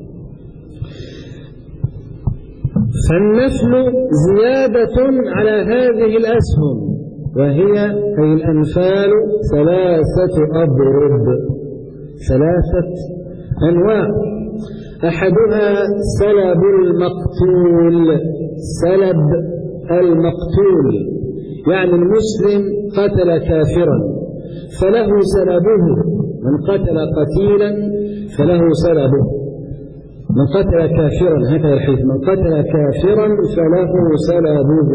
فالنفل زيادة على هذه الأسهم، وهي أي الأنفال 3 أضرب، 3 أنواع. أحدها سلب المقتول، سلب المقتول يعني المسلم قتل كافرا فله سلبه، من قتل قتيلا فله سلبه، من قتل كافرا، هكذا الحديث، من قتل كافرا فله سلبه.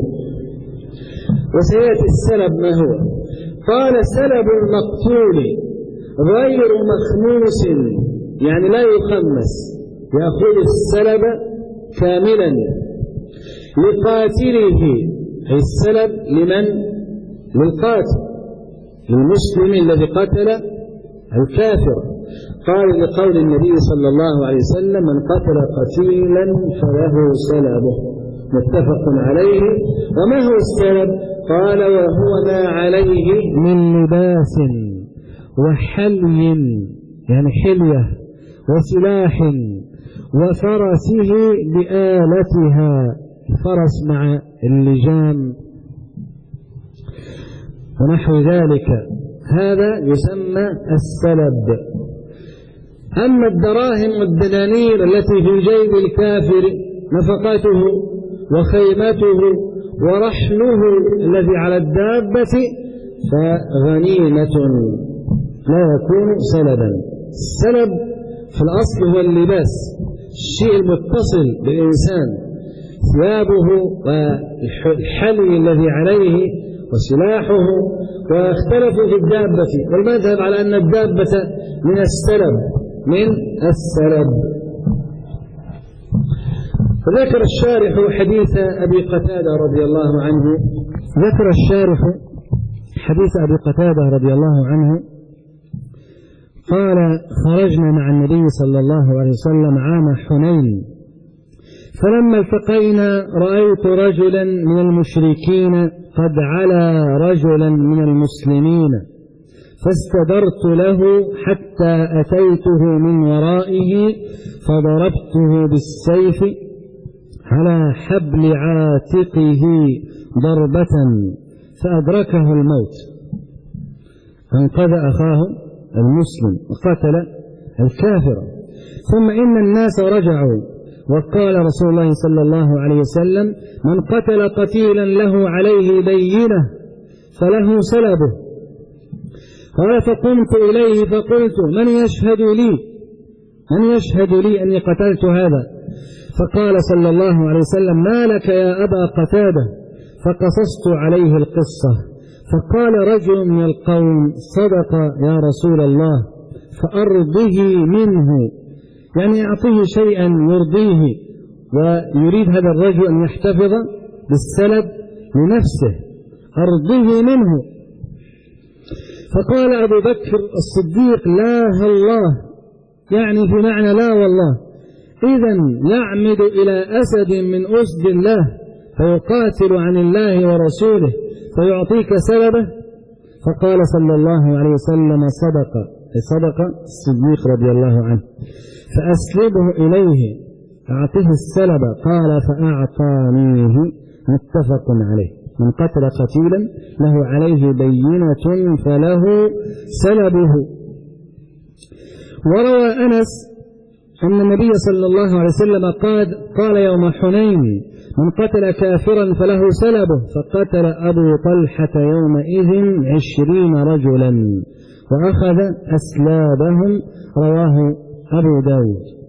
وسيأتي السلب ما هو. قال سلب المقتول غير مخموس، يعني لا يخمس، يأخذ السلب كاملا لقاتله، أي السلب لمن؟ للقاتل، للمسلم الذي قتل الكافر. قال لقول النبي صلى الله عليه وسلم: من قتل قتيلا فله سلبه، متفق عليه. وما هو السلب؟ قال وهو ما عليه من لباس وحلي، يعني حلية، وسلاح، وفرسه بآلتها، الفرس مع اللجام ونحو ذلك، هذا يسمى السلب. أما الدراهم والدنانير التي في جيب الكافر نفقته وخيمته ورحله الذي على الدابة فغنيمة لا يكون سلبا. السلب في الأصل هو اللباس، الشيء المتصل بالإنسان، ثيابه والحلي الذي عليه وسلاحه. واختلفوا في الدابة، والمذهب على أن الدابة من السلب، من السلب. وذكر الشارح حديث أبي قتادة رضي الله عنه، ذكر الشارح حديث أبي قتادة رضي الله عنه قال: خرجنا مع النبي صلى الله عليه وسلم عام حنين، فلما التقينا رأيت رجلا من المشركين قد علا رجلا من المسلمين، فاستدرت له حتى أتيته من ورائه فضربته بالسيف على حبل عاتقه ضربة فأدركه الموت، أنقذ أخاه المسلم وقتل الكافر. ثم إن الناس رجعوا، وقال رسول الله صلى الله عليه وسلم: من قتل قتيلا له عليه بينة فله سلبه. قال: فقمت إليه فقلت: من يشهد لي أني قتلت هذا؟ فقال صلى الله عليه وسلم: ما لك يا أبا قتادة؟ فقصصت عليه القصة، فقال رجل من القوم: صدق يا رسول الله، فأرضه منه، يعني أعطيه شيئا يرضيه، ويريد هذا الرجل أن يحتفظ بالسلب لنفسه، أرضه منه. فقال أبو بكر الصديق: لا الله، يعني في معنى لا والله، إذا يعمد إلى أسد من أسد الله فيقاتل عن الله ورسوله فيعطيك سلبه؟ فقال صلى الله عليه وسلم صدق الصديق رضي الله عنه، فأسلبه إليه أعطيه السلب. قال فأعطانيه. متفق عليه. من قتل قتيلا له عليه بينة فله سلبه. وروى أنس أن النبي صلى الله عليه وسلم قال يوم حنين: من قتل كافرا فله سلبه، فقتل أبو طلحة يومئذ 20 رجلا وأخذ أسلابهم. رواه أبو داود.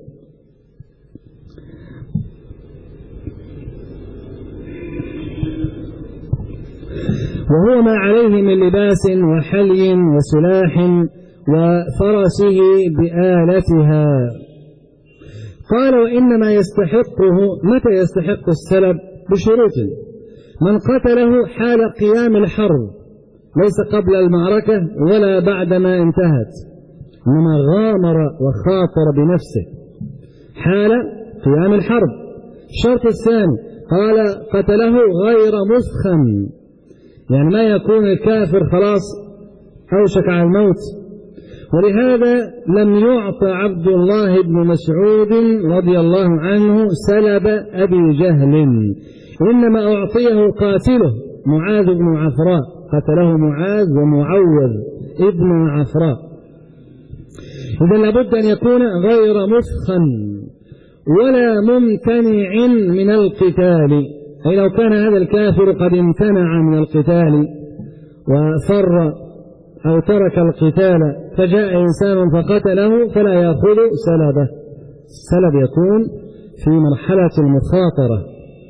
وهو ما عليه من لباس وحلي وسلاح وفرسه بآلتها. قال: وإنما يستحقه متى يستحق السلب؟ بشروط: من قتله حال قيام الحرب، ليس قبل المعركة ولا بعدما انتهت، إنما غامر وخاطر بنفسه حال قيام الحرب. الشرط الثاني قال: قتله غير مسخن، يعني ما يكون الكافر خلاص أوشك على الموت. ولهذا لم يعطى عبد الله بن مسعود رضي الله عنه سلب أبي جهل، إنما أعطيه قاتله معاذ بن عفراء، قتله معاذ ومعوذ ابن عفراء. إذا لابد أن يكون غير مسخن ولا ممتنع من القتال، أي لو كان هذا الكافر قد امتنع من القتال وفر أو ترك القتال فجاء إنسان فقتله فلا يأخذ سلبه. السلب يكون في مرحلة المخاطرة.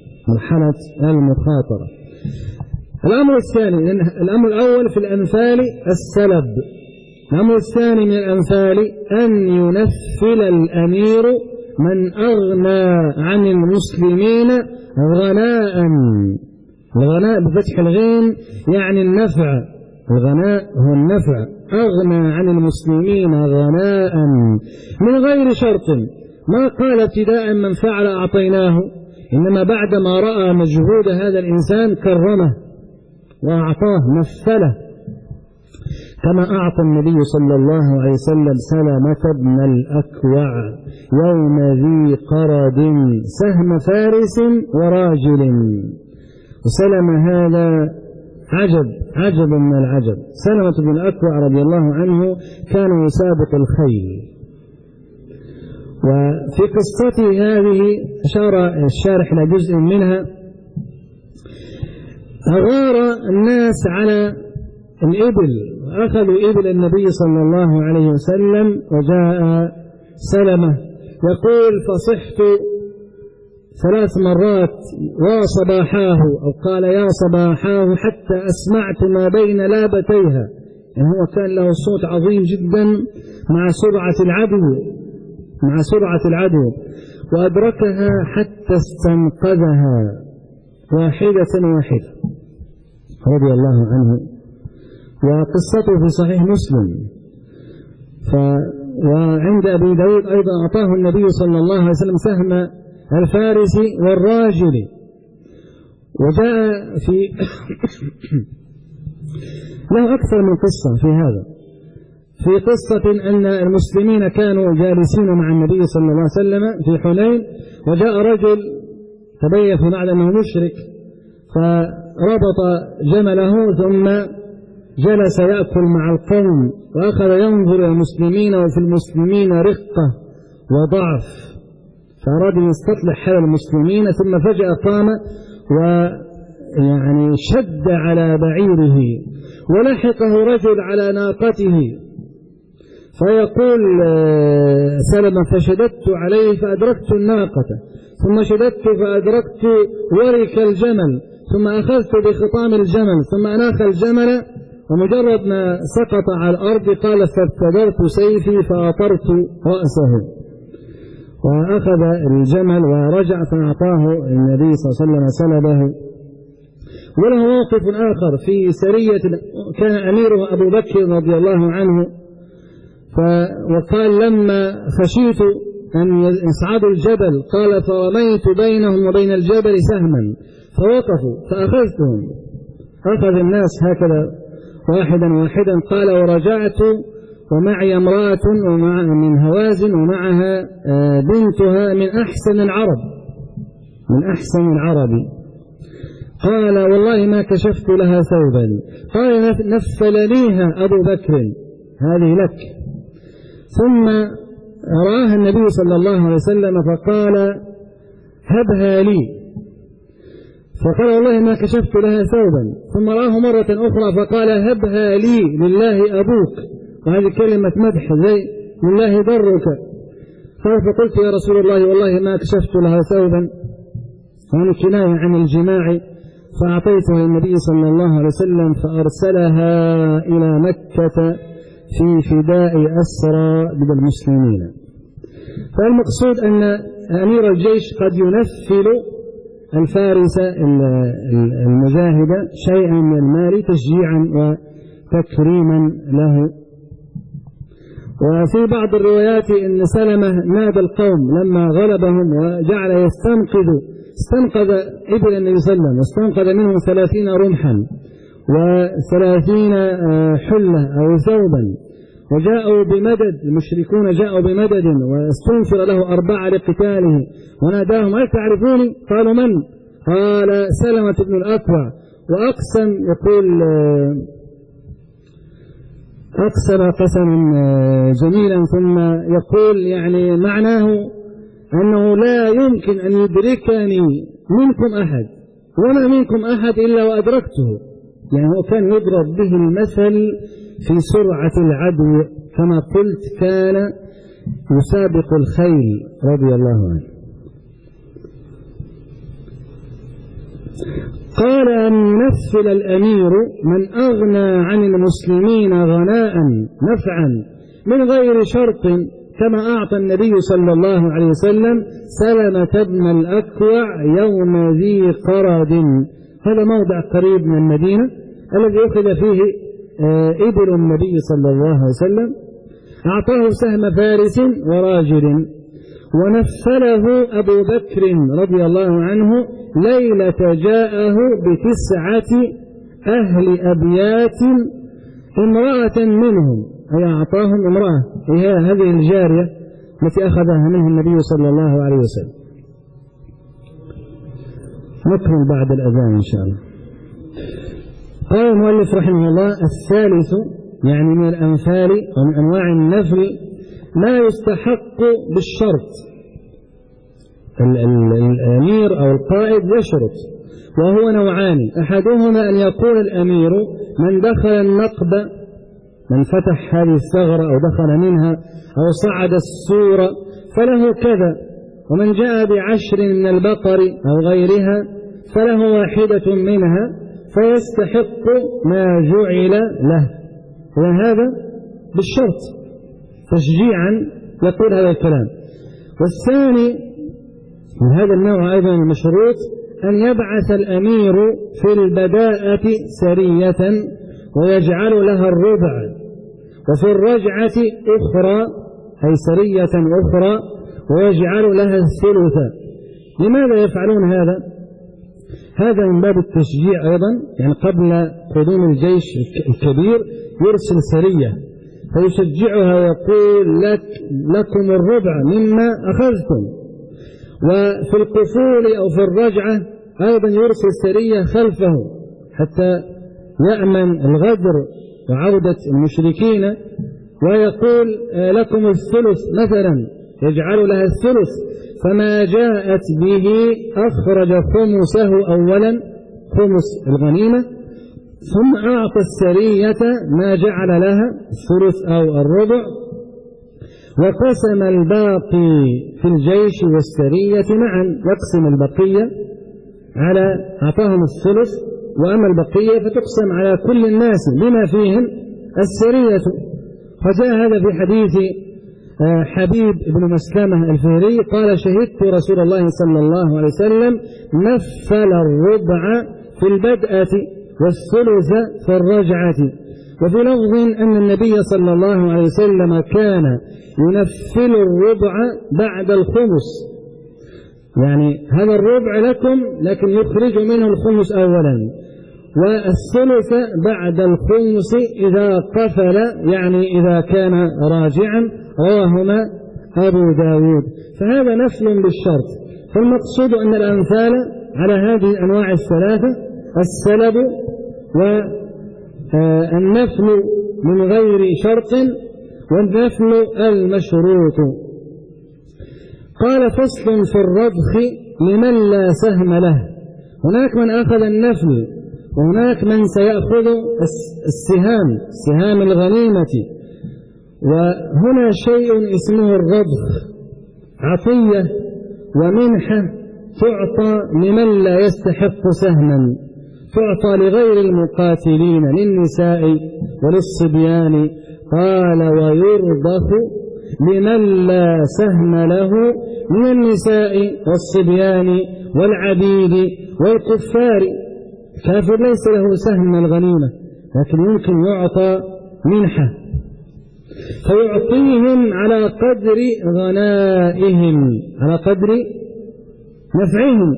الأمر الثاني، الأمر الأول في الأنفال السلب. الأمر الثاني من الأنفال أن ينفل الأمير من أغنى عن المسلمين غناء. الغناء بفتح الغين يعني النفع، الغناء هو النفع. أغنى عن المسلمين غناء من غير شرط، ما قال ابتداء من فعل أعطيناه، إنما بعدما رأى مجهود هذا الإنسان كرمه وأعطاه، مثله، كما أعطى النبي صلى الله عليه وسلم سلمة بن الأكوع يوم ذي قرد سهم فارس وراجل. وسلم هذا عجب من العجب. سلمة بن الأكوع رضي الله عنه كان يسابق الخيل، وفي قصته هذه أشار الشارح إلى جزء منها. أغار الناس على الإبل، أخذوا إبل النبي صلى الله عليه وسلم، وجاء سلمة يقول: فصحت 3 مرات وصباحاه، أو قال يا صباحاه، حتى أسمعت ما بين لابتيها. يعني هو كان له صوت عظيم جدا مع سرعة العدو، وأدركها حتى استنقذها واحدة رضي الله عنه. وقصته في صحيح مسلم. وعند أبي داود أيضا أعطاه النبي صلى الله عليه وسلم سهم الفارس والراجل. وجاء في له أكثر من قصة في هذا. في قصة أن المسلمين كانوا جالسين مع النبي صلى الله عليه وسلم في حنين، وجاء رجل تبين في بعد أنه مشرك، فربط جمله ثم جلس يأكل مع القوم، وأخذ ينظر إلى المسلمين، وفي المسلمين رقة وضعف، فأراد يستطلع حال المسلمين. ثم فجأة قام ويعني شد على بعيره، ولحقه رجل على ناقته، فيقول سلمة: فشددت عليه فأدركت الناقة، ثم شددت فأدركت ورك الجمل، ثم أخذت بخطام الجمل، ثم أناخ الجمل، ومجرد ما سقط على الأرض قال: فابتدرت سيفي فأطرت رأسه، وأخذ الجمل ورجع فأعطاه النبي صلى الله عليه وسلم سلبه. وله موقف آخر في سرية كان أميره أبو بكر رضي الله عنه، وقال: لما خشيت أن يصعدوا الجبل، قال فرميت بينهم وبين الجبل سهما فوقفوا فأخذتهم. أخذ الناس هكذا واحدا واحدا. قال ورجعت ومعي امرأة من هوازن ومعها بنتها من أحسن العرب. قال والله ما كشفت لها ثوبا. قال نفلنيها أبو بكر، هذه لك. ثم رآها النبي صلى الله عليه وسلم فقال هبها لي، فقال والله ما كشفت لها ثوبا. ثم رآه مرة أخرى فقال هبها لي لله أبوك، وهذه كلمة مدح زي لله ضرك. قال فقلت يا رسول الله والله ما كشفت لها ثوبا، وهذه كناية عن الجماع. فأعطيتها النبي صلى الله عليه وسلم فأرسلها إلى مكة في فداء أسرى من المسلمين. فالمقصود أن أمير الجيش قد ينفل الفارس المجاهد شيئا من المال تشجيعا وتكريما له. وفي بعض الروايات أن سلمة نادى القوم لما غلبهم وجعل استنقذ إبل النبي صلى الله عليه وسلم، واستنقذ منهم 30 رمحا و30 حلة أو ثوبا، وجاءوا بمدد، المشركون جاءوا بمدد واستنفر له 4 لقتاله، وناداهم هل تعرفوني؟ قالوا من؟ قال سلمة بن الأكوع. وأقسم، يقول أقسم قسما جميلا، ثم يقول يعني معناه أنه لا يمكن أن يدركني منكم أحد وما منكم أحد إلا وأدركته. يعني هو كان يضرب به المثل في سرعة العدو، كما قلت كان يسابق الخيل رضي الله عنه. قال أن ينفل الأمير من أغنى عن المسلمين غناء نفعا من غير شرط، كما أعطى النبي صلى الله عليه وسلم سلمة بن الأكوع يوم ذي قرد. هذا موضع قريب من المدينة الذي أخذ فيه إبل النبي صلى الله عليه وسلم. أعطاه سهم فارس وراجل، ونفله أبو بكر رضي الله عنه ليلة جاءه ب9 أهل أبيات امرأة منهم، أي أعطاهم امرأة هي هذه الجارية التي أخذها منه النبي صلى الله عليه وسلم. نكمل بعد الأذان إن شاء الله. قال المؤلف رحمه الله الثالث، يعني من الأنفال ومن أنواع النفل ما يستحق بالشرط. الأمير أو القائد يشرط، وهو نوعان: أحدهما أن يقول الأمير من دخل النقب، من فتح هذه الثغرة أو دخل منها أو صعد السور فله كذا، ومن جاء ب10 من البقر أو غيرها فله 1 منها فيستحق ما جعل له. وهذا بالشرط تشجيعا يقول هذا الكلام. والثاني من هذا النوع أيضا المشروط أن يبعث الأمير في البداءة سرية ويجعل لها الربع، وفي الرجعة أخرى أي سرية أخرى ويجعل لها الثلث. لماذا يفعلون هذا؟ هذا من باب التشجيع أيضا، يعني قبل قدوم الجيش الكبير يرسل سرية فيشجعها ويقول لكم الربع مما أخذتم. وفي القفول أو في الرجعة أيضا يرسل سرية خلفه حتى يأمن الغدر وعودة المشركين، ويقول لكم الثلث مثلا، يجعل لها الثلث، فما جاءت به أخرج خمسه أولا، خمس الغنيمة، ثم أعطى السرية ما جعل لها الثلث أو الربع، وقسم الباقي في الجيش والسرية معا. يقسم البقية على أعطاهم الثلث، وأما البقية فتقسم على كل الناس بما فيهم السرية. فجاء هذا في حديث حبيب بن مسلمة الفهري قال شهدت رسول الله صلى الله عليه وسلم نفل الربع في البدءة والثلث في الرجعة، وفي لفظ أن النبي صلى الله عليه وسلم كان ينفل الربع بعد الخمس، يعني هذا الربع لكم لكن يخرج منه الخمس أولا، والثلث بعد الخمس إذا قفل، يعني إذا كان راجعا. رواهما أبو داود. فهذا نفل بالشرط. فالمقصود أن الأنفال على هذه الأنواع الثلاثة: السلب والنفل من غير شرط والنفل المشروط. قال: فصل في الرضخ لمن لا سهم له. هناك من أخذ النفل وهناك من سيأخذ السهام، سهام الغنيمة. وهنا شيء اسمه الرضخ، عطية ومنحة تعطى لمن لا يستحق سهما، تعطى لغير المقاتلين، للنساء وللصبيان. قال: ويرضخ لمن لا سهم له من النساء والصبيان والعبيد والكفار. الكافر ليس له سهم من الغنيمة لكن يمكن يعطى منحة، فيعطيهم على قدر غنائهم، على قدر نفعهم.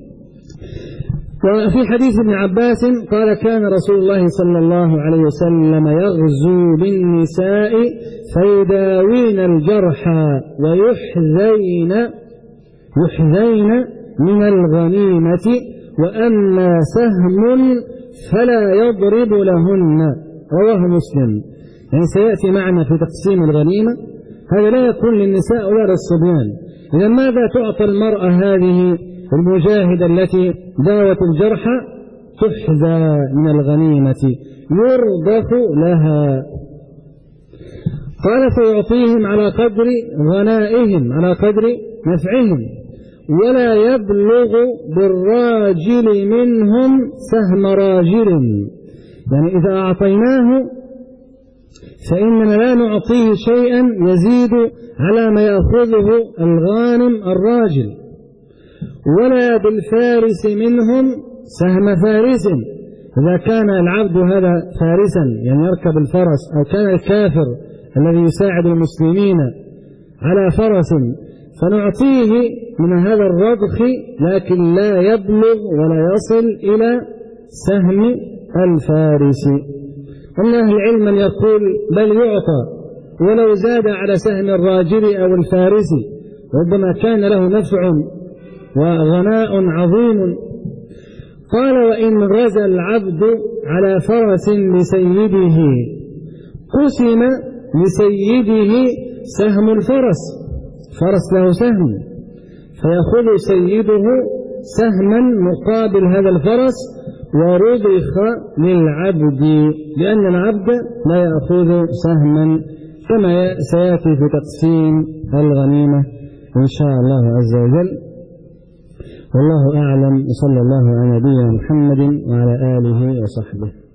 وفي حديث ابن عباس قال: كان رسول الله صلى الله عليه وسلم يغزو بالنساء فيداوين الجرحى ويحذين من الغنيمة، وأما سهم فلا يضرب لهن. رواه مسلم. يعني سيأتي معنا في تقسيم الغنيمة، هذا لا يكون للنساء ولا للصبيان. إذا ماذا تعطى المرأة هذه المجاهدة التي داوت الجرحى؟ تحذى من الغنيمة، يرضخ لها. قال: فيعطيهم على قدر غنائهم، على قدر نفعهم، ولا يبلغ بالراجل منهم سهم راجل. يعني إذا أعطيناه فإننا لا نعطيه شيئا يزيد على ما يأخذه الغانم الراجل، ولا بالفارس منهم سهم فارس. إذا كان العبد هذا فارسا يعني يركب الفرس، أو كان الكافر الذي يساعد المسلمين على فرس، فنعطيه من هذا الرضخ، لكن لا يبلغ ولا يصل إلى سهم الفارس. ومن أهل العلم من يقول بل يعطى ولو زاد على سهم الراجل أو الفارس، ربما كان له نفع وغناء عظيم. قال: وإن غزا العبد على فرس لسيده قسم لسيده سهم الفرس، فرس له سهم، فيأخذ سيده سهما مقابل هذا الفرس، ورضخ للعبد، لأن العبد لا يأخذ سهما، كما سيأتي في تقسيم الغنيمة إن شاء الله عز وجل. والله أعلم، وصلى الله على نبينا محمد وعلى آله وصحبه.